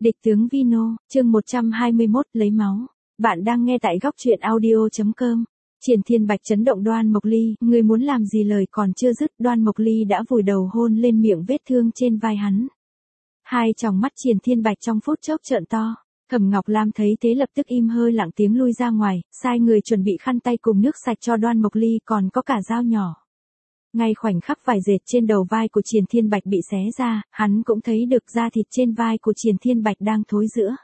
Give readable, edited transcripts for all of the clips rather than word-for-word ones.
Địch tướng Vino, chương 121, lấy máu. Bạn đang nghe tại góc truyện audio.com. Triển Thiên Bạch chấn động Đoan Mộc Ly, người muốn làm gì lời còn chưa dứt, Đoan Mộc Ly đã vùi đầu hôn lên miệng vết thương trên vai hắn. Hai tròng mắt Triển Thiên Bạch trong phút chốc trợn to. Thẩm Ngọc Lam thấy thế lập tức im hơi lặng tiếng lui ra ngoài, sai người chuẩn bị khăn tay cùng nước sạch cho Đoan Mộc Ly, còn có cả dao nhỏ. Ngay khoảnh khắc vải dệt trên đầu vai của Triển Thiên Bạch bị xé ra, hắn cũng thấy được da thịt trên vai của Triển Thiên Bạch đang thối rữa.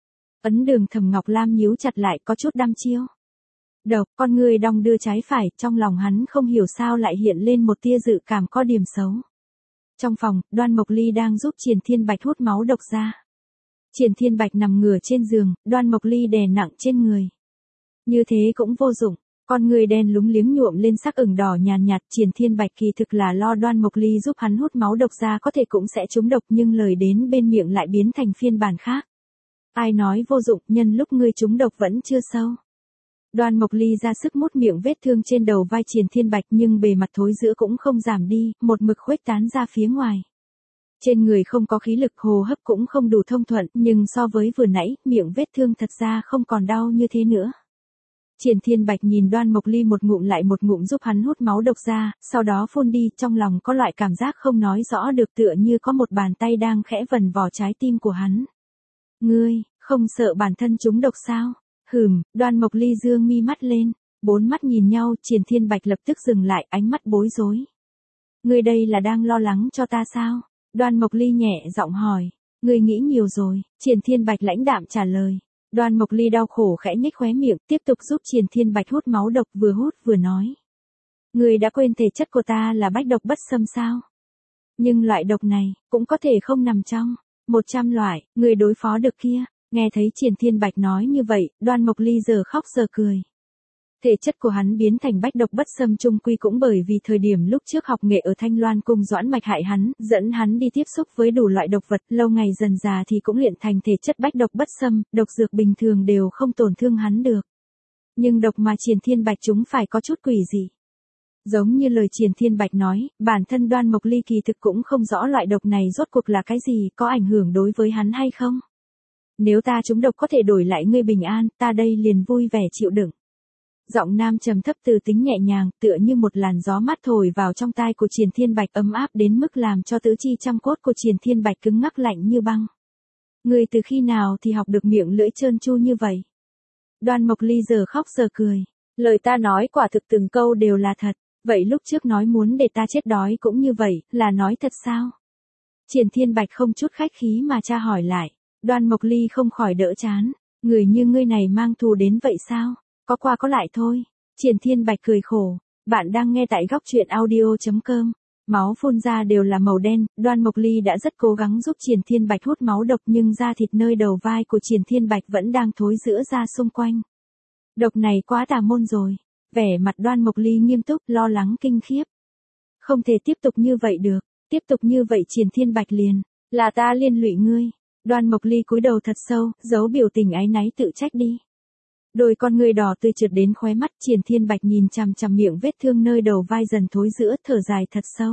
Ấn Đường Thẩm Ngọc Lam nhíu chặt lại, có chút đăm chiêu. Độc, con người đong đưa trái phải, trong lòng hắn không hiểu sao lại hiện lên một tia dự cảm có điểm xấu. Trong phòng, Đoan Mộc Ly đang giúp Triển Thiên Bạch hút máu độc ra. Triển Thiên Bạch nằm ngửa trên giường, Đoan Mộc Ly đè nặng trên người. Như thế cũng vô dụng. Con người đen lúng liếng nhuộm lên sắc ửng đỏ nhàn nhạt, Triển Thiên Bạch kỳ thực là lo Đoan Mộc Ly giúp hắn hút máu độc ra có thể cũng sẽ trúng độc, nhưng lời đến bên miệng lại biến thành phiên bản khác. Ai nói vô dụng, nhân lúc ngươi trúng độc vẫn chưa sâu. Đoan Mộc Ly ra sức mút miệng vết thương trên đầu vai Triển Thiên Bạch, nhưng bề mặt thối rữa cũng không giảm đi, một mực khuếch tán ra phía ngoài. Trên người không có khí lực, hô hấp cũng không đủ thông thuận, nhưng so với vừa nãy, miệng vết thương thật ra không còn đau như thế nữa. Triển Thiên Bạch nhìn Đoan Mộc Ly một ngụm lại một ngụm giúp hắn hút máu độc ra, sau đó phun đi, trong lòng có loại cảm giác không nói rõ được, tựa như có một bàn tay đang khẽ vần vò trái tim của hắn. Ngươi, không sợ bản thân trúng độc sao? Đoan Mộc Ly dương mi mắt lên, bốn mắt nhìn nhau, Triển Thiên Bạch lập tức dừng lại, ánh mắt bối rối. Ngươi đây là đang lo lắng cho ta sao? Đoan Mộc Ly nhẹ giọng hỏi. Ngươi nghĩ nhiều rồi, Triển Thiên Bạch lãnh đạm trả lời. Đoan Mộc Ly đau khổ khẽ nhếch khóe miệng, tiếp tục giúp Triển Thiên Bạch hút máu độc, vừa hút vừa nói. Ngươi đã quên thể chất của ta là bách độc bất xâm sao? Nhưng loại độc này, cũng có thể không nằm trong 100 loại, ngươi đối phó được kia. Nghe thấy Triển Thiên Bạch nói như vậy, Đoan Mộc Ly giờ khóc giờ cười. Thể chất của hắn biến thành bách độc bất xâm chung quy cũng bởi vì thời điểm lúc trước học nghệ ở Thanh Loan Cung Doãn Mạch hại hắn, dẫn hắn đi tiếp xúc với đủ loại độc vật, lâu ngày dần già thì cũng luyện thành thể chất bách độc bất xâm, độc dược bình thường đều không tổn thương hắn được. Nhưng độc mà Triển Thiên Bạch chúng phải có chút quỷ dị. Giống như lời Triển Thiên Bạch nói, bản thân Đoan Mộc Ly kỳ thực cũng không rõ loại độc này rốt cuộc là cái gì, có ảnh hưởng đối với hắn hay không. Nếu ta trúng độc có thể đổi lại ngươi bình an, ta đây liền vui vẻ chịu đựng. Giọng nam trầm thấp từ tính nhẹ nhàng, tựa như một làn gió mát thổi vào trong tai của Triển Thiên Bạch, ấm áp đến mức làm cho tứ chi trăm cốt của Triển Thiên Bạch cứng ngắc lạnh như băng. Ngươi từ khi nào thì học được miệng lưỡi trơn tru như vậy? Đoan Mộc Ly giờ khóc giờ cười. Lời ta nói quả thực từng câu đều là thật. Vậy lúc trước nói muốn để ta chết đói cũng như vậy, là nói thật sao? Triển Thiên Bạch không chút khách khí mà tra hỏi lại. Đoan Mộc Ly không khỏi đỡ chán. Người như ngươi này mang thù đến vậy sao? Có qua có lại thôi. Triển Thiên Bạch cười khổ. Bạn đang nghe tại góc truyện audio.com. Máu phun ra đều là màu đen, Đoan Mộc Ly đã rất cố gắng giúp Triển Thiên Bạch hút máu độc, nhưng da thịt nơi đầu vai của Triển Thiên Bạch vẫn đang thối rữa ra xung quanh. Độc này quá tà môn rồi. Vẻ mặt Đoan Mộc Ly nghiêm túc, lo lắng kinh khiếp. Không thể tiếp tục như vậy được. Tiếp tục như vậy Triển Thiên Bạch liền. Là ta liên lụy ngươi. Đoan Mộc Ly cúi đầu thật sâu, giấu biểu tình áy náy tự trách đi. Đôi con người đỏ tươi trượt đến khóe mắt, Triển Thiên Bạch nhìn chằm chằm miệng vết thương nơi đầu vai dần thối rữa, thở dài thật sâu.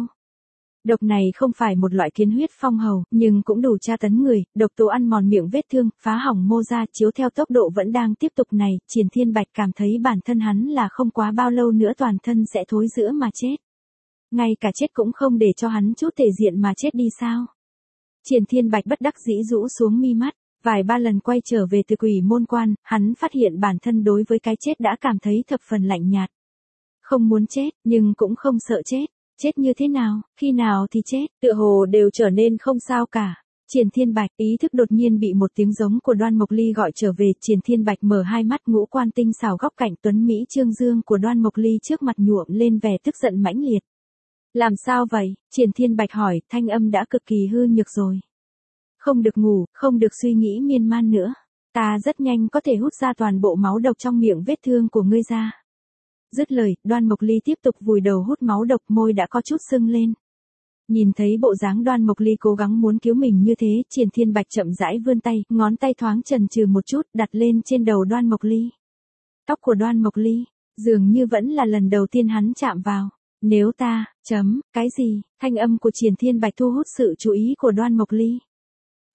Độc này không phải một loại kiến huyết phong hầu, nhưng cũng đủ tra tấn người, độc tố ăn mòn miệng vết thương, phá hỏng mô da, chiếu theo tốc độ vẫn đang tiếp tục này, Triển Thiên Bạch cảm thấy bản thân hắn là không quá bao lâu nữa toàn thân sẽ thối rữa mà chết. Ngay cả chết cũng không để cho hắn chút thể diện mà chết đi sao? Triển Thiên Bạch bất đắc dĩ rũ xuống mi mắt. Vài ba lần quay trở về từ Quỷ Môn Quan, hắn phát hiện bản thân đối với cái chết đã cảm thấy thập phần lạnh nhạt. Không muốn chết, nhưng cũng không sợ chết. Chết như thế nào, khi nào thì chết, tựa hồ đều trở nên không sao cả. Triển Thiên Bạch, ý thức đột nhiên bị một tiếng giống của Đoan Mộc Ly gọi trở về, Triển Thiên Bạch mở hai mắt, ngũ quan tinh xảo góc cạnh tuấn mỹ trương dương của Đoan Mộc Ly trước mặt nhuộm lên vẻ tức giận mãnh liệt. Làm sao vậy? Triển Thiên Bạch hỏi, thanh âm đã cực kỳ hư nhược rồi. Không được ngủ, không được suy nghĩ miên man nữa. Ta rất nhanh có thể hút ra toàn bộ máu độc trong miệng vết thương của ngươi ra. Dứt lời, Đoan Mộc Ly tiếp tục vùi đầu hút máu độc, môi đã có chút sưng lên. Nhìn thấy bộ dáng Đoan Mộc Ly cố gắng muốn cứu mình như thế, Triển Thiên Bạch chậm rãi vươn tay, ngón tay thoáng chần chừ một chút, đặt lên trên đầu Đoan Mộc Ly. Tóc của Đoan Mộc Ly, dường như vẫn là lần đầu tiên hắn chạm vào. Nếu ta, cái gì? Thanh âm của Triển Thiên Bạch thu hút sự chú ý của Đoan Mộc Ly.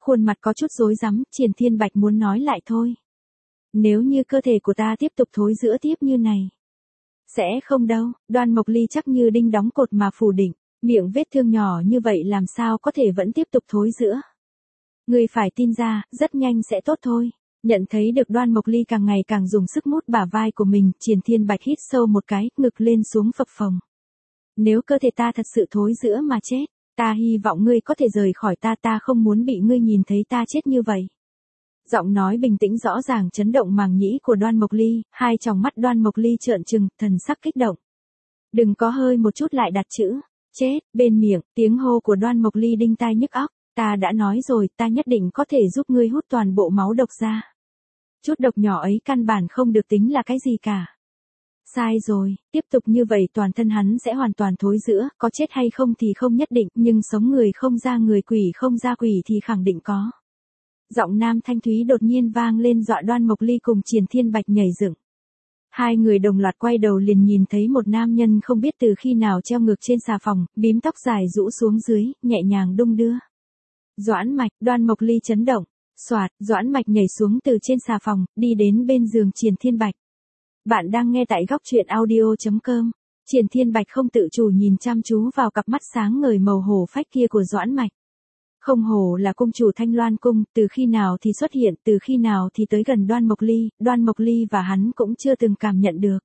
khuôn mặt có chút rối rắm, Triển Thiên Bạch muốn nói lại thôi. Nếu như cơ thể của ta tiếp tục thối rữa tiếp như này. Sẽ không đâu, Đoan Mộc Ly chắc như đinh đóng cột mà phủ định, miệng vết thương nhỏ như vậy làm sao có thể vẫn tiếp tục thối rữa. Ngươi phải tin ra, rất nhanh sẽ tốt thôi. Nhận thấy được Đoan Mộc Ly càng ngày càng dùng sức mút bả vai của mình, Triển Thiên Bạch hít sâu một cái, ngực lên xuống phập phồng. Nếu cơ thể ta thật sự thối rữa mà chết, ta hy vọng ngươi có thể rời khỏi ta, ta không muốn bị ngươi nhìn thấy ta chết như vậy. Giọng nói bình tĩnh rõ ràng chấn động màng nhĩ của Đoan Mộc Ly, hai tròng mắt Đoan Mộc Ly trợn trừng, thần sắc kích động. Đừng có hơi một chút lại đặt chữ chết bên miệng, tiếng hô của Đoan Mộc Ly đinh tai nhức óc. Ta đã nói rồi, ta nhất định có thể giúp ngươi hút toàn bộ máu độc ra. Chút độc nhỏ ấy căn bản không được tính là cái gì cả. Sai rồi, tiếp tục như vậy toàn thân hắn sẽ hoàn toàn thối rữa, có chết hay không thì không nhất định, nhưng sống người không ra người, quỷ không ra quỷ thì khẳng định có. Giọng nam thanh thúy đột nhiên vang lên dọa Đoan Mộc Ly cùng Triển Thiên Bạch nhảy dựng. Hai người đồng loạt quay đầu liền nhìn thấy một nam nhân không biết từ khi nào treo ngược trên xà phòng, bím tóc dài rũ xuống dưới, nhẹ nhàng đung đưa. Doãn Mạch, Đoan Mộc Ly chấn động, xoạt, Doãn Mạch nhảy xuống từ trên xà phòng, đi đến bên giường Triển Thiên Bạch. Bạn đang nghe tại góc truyện audio.com. Triển Thiên Bạch không tự chủ nhìn chăm chú vào cặp mắt sáng ngời màu hổ phách kia của Doãn Mạch. Không hổ là cung chủ Thanh Loan cung, từ khi nào thì xuất hiện, từ khi nào thì tới gần Đoan Mộc Ly và hắn cũng chưa từng cảm nhận được.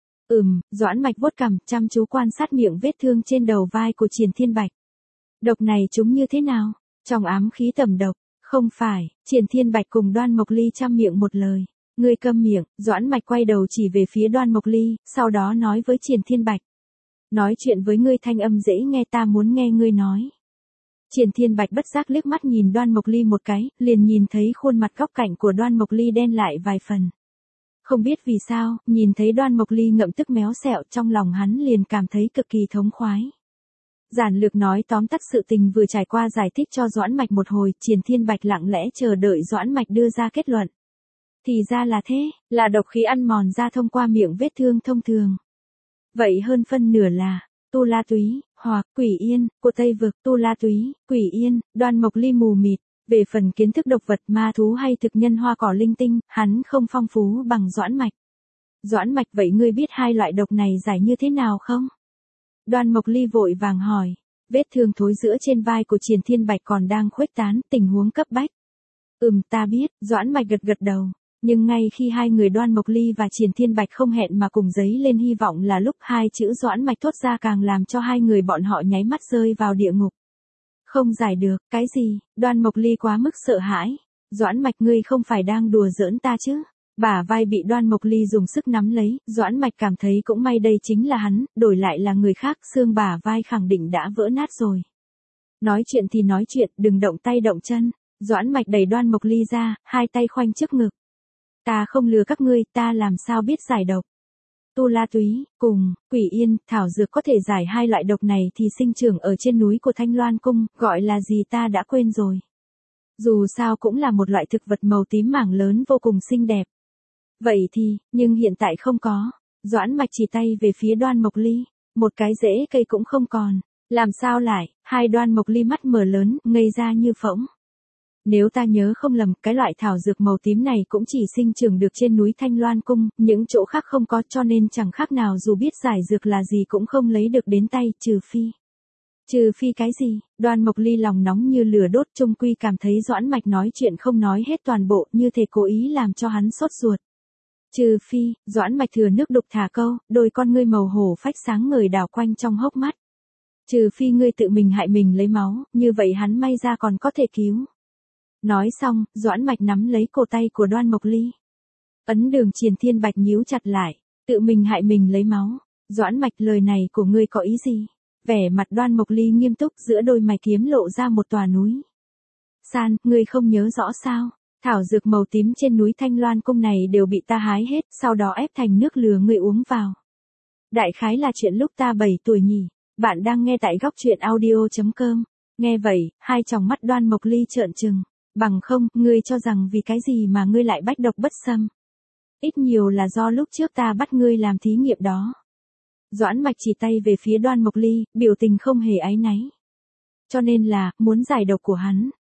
Doãn Mạch vuốt cằm, chăm chú quan sát miệng vết thương trên đầu vai của Triển Thiên Bạch. Độc này chúng như thế nào? Trong ám khí tẩm độc, không phải, Triển Thiên Bạch cùng Đoan Mộc Ly chăm miệng một lời. Ngươi câm miệng, Doãn Mạch quay đầu chỉ về phía Đoan Mộc Ly, sau đó nói với Triển Thiên Bạch. Nói chuyện với ngươi thanh âm dễ nghe, ta muốn nghe ngươi nói. Triển Thiên Bạch bất giác liếc mắt nhìn Đoan Mộc Ly một cái, liền nhìn thấy khuôn mặt góc cạnh của Đoan Mộc Ly đen lại vài phần. Không biết vì sao, nhìn thấy Đoan Mộc Ly ngậm tức méo xẹo, trong lòng hắn liền cảm thấy cực kỳ thống khoái. Giản lược nói tóm tắt sự tình vừa trải qua, giải thích cho Doãn Mạch một hồi, Triển Thiên Bạch lặng lẽ chờ đợi Doãn Mạch đưa ra kết luận. Thì ra là thế, là độc khí ăn mòn ra thông qua miệng vết thương thông thường. Vậy hơn phân nửa là tu la túy, hoặc quỷ yên, của Tây Vực, tu la túy, quỷ yên, Đoan Mộc Ly mù mịt. Về phần kiến thức độc vật, ma thú hay thực nhân hoa cỏ linh tinh, hắn không phong phú bằng Doãn Mạch. Doãn Mạch, vậy ngươi biết hai loại độc này giải như thế nào không? Đoan Mộc Ly vội vàng hỏi. Vết thương thối rữa trên vai của Triển Thiên Bạch còn đang khuếch tán, tình huống cấp bách. Ta biết, Doãn Mạch gật gật đầu. Nhưng ngay khi hai người Đoan Mộc Ly và Triển Thiên Bạch không hẹn mà cùng dấy lên hy vọng là lúc hai chữ Doãn Mạch thốt ra càng làm cho hai người bọn họ nháy mắt rơi vào địa ngục. Không giải được, cái gì? Đoan Mộc Ly quá mức sợ hãi. Doãn Mạch, ngươi không phải đang đùa giỡn ta chứ? Bả vai bị Đoan Mộc Ly dùng sức nắm lấy, Doãn Mạch cảm thấy cũng may đây chính là hắn, đổi lại là người khác, xương bả vai khẳng định đã vỡ nát rồi. Nói chuyện thì nói chuyện, đừng động tay động chân. Doãn Mạch đẩy Đoan Mộc Ly ra, hai tay khoanh trước ngực. Ta không lừa các ngươi, ta làm sao biết giải độc. Tu la túy, cùng, quỷ yên, thảo dược có thể giải hai loại độc này thì sinh trưởng ở trên núi của Thanh Loan cung, gọi là gì ta đã quên rồi. Dù sao cũng là một loại thực vật màu tím mảng lớn vô cùng xinh đẹp. Vậy thì, nhưng hiện tại không có. Doãn Mạch chỉ tay về phía Đoan Mộc Ly, một cái rễ cây cũng không còn. Làm sao lại? Hai Đoan Mộc Ly mắt mở lớn, ngây ra như phỗng. Nếu ta nhớ không lầm, cái loại thảo dược màu tím này cũng chỉ sinh trưởng được trên núi Thanh Loan cung, những chỗ khác không có, cho nên chẳng khác nào dù biết giải dược là gì cũng không lấy được đến tay, trừ phi cái gì? Đoan Mộc Ly lòng nóng như lửa đốt, chung quy cảm thấy Doãn Mạch nói chuyện không nói hết toàn bộ, như thể cố ý làm cho hắn sốt ruột. Trừ phi, Doãn Mạch thừa nước đục thả câu, đôi con ngươi màu hổ phách sáng ngời đảo quanh trong hốc mắt. Trừ phi ngươi tự mình hại mình lấy máu, như vậy hắn may ra còn có thể cứu. Nói xong, Doãn Mạch nắm lấy cổ tay của Đoan Mộc Ly. Ấn Đường Triển Thiên Bạch nhíu chặt lại, tự mình hại mình lấy máu. Doãn Mạch, lời này của ngươi có ý gì? Vẻ mặt Đoan Mộc Ly nghiêm túc, giữa đôi mày kiếm lộ ra một tòa núi. San, ngươi không nhớ rõ sao? Thảo dược màu tím trên núi Thanh Loan cung này đều bị ta hái hết, sau đó ép thành nước lừa ngươi uống vào. Đại khái là chuyện lúc ta 7 tuổi nhỉ. Bạn đang nghe tại góc truyện audio.com. Nghe vậy, hai tròng mắt Đoan Mộc Ly trợn trừng. Bằng không, ngươi cho rằng vì cái gì mà ngươi lại bách độc bất xâm? Ít nhiều là do lúc trước ta bắt ngươi làm thí nghiệm đó. Doãn Mạch chỉ tay về phía Đoan Mộc Ly, biểu tình không hề áy náy. Cho nên là, muốn giải độc của hắn,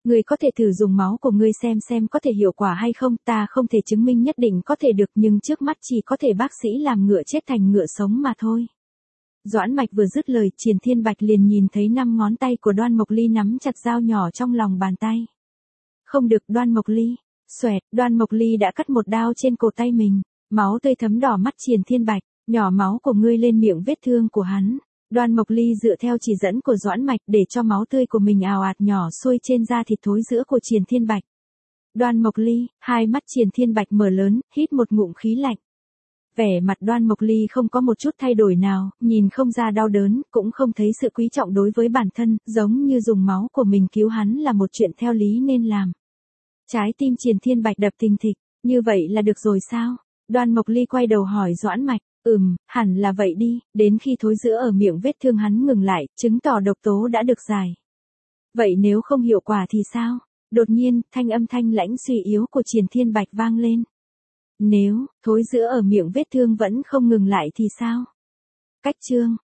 Ngươi có thể thử dùng máu của ngươi xem có thể hiệu quả hay không, ta không thể chứng minh nhất định có thể được nhưng trước mắt chỉ có thể bác sĩ làm ngựa chết thành ngựa sống mà thôi. Doãn Mạch vừa dứt lời, Triển Thiên Bạch liền nhìn thấy 5 ngón tay của Đoan Mộc Ly nắm chặt dao nhỏ trong lòng bàn tay. Không được, Đoan Mộc Ly. Xoẹt, Đoan Mộc Ly đã cắt một đao trên cổ tay mình. Máu tươi thấm đỏ mắt Triển Thiên Bạch, nhỏ máu của ngươi lên miệng vết thương của hắn. Đoan Mộc Ly dựa theo chỉ dẫn của Doãn Mạch để cho máu tươi của mình ào ạt nhỏ xuôi trên da thịt thối rữa của Triển Thiên Bạch. Đoan Mộc Ly, hai mắt Triển Thiên Bạch mở lớn, hít một ngụm khí lạnh. Vẻ mặt Đoan Mộc Ly không có một chút thay đổi nào, nhìn không ra đau đớn, cũng không thấy sự quý trọng đối với bản thân, giống như dùng máu của mình cứu hắn là một chuyện theo lý nên làm. Trái tim Triển Thiên Bạch đập thình thịch, như vậy là được rồi sao? Đoan Mộc Ly quay đầu hỏi Doãn Mạch, hẳn là vậy đi, đến khi thối rữa ở miệng vết thương hắn ngừng lại, chứng tỏ độc tố đã được giải. Vậy nếu không hiệu quả thì sao? Đột nhiên, thanh âm lãnh suy yếu của Triển Thiên Bạch vang lên. Nếu thối rữa ở miệng vết thương vẫn không ngừng lại thì sao? Cách chương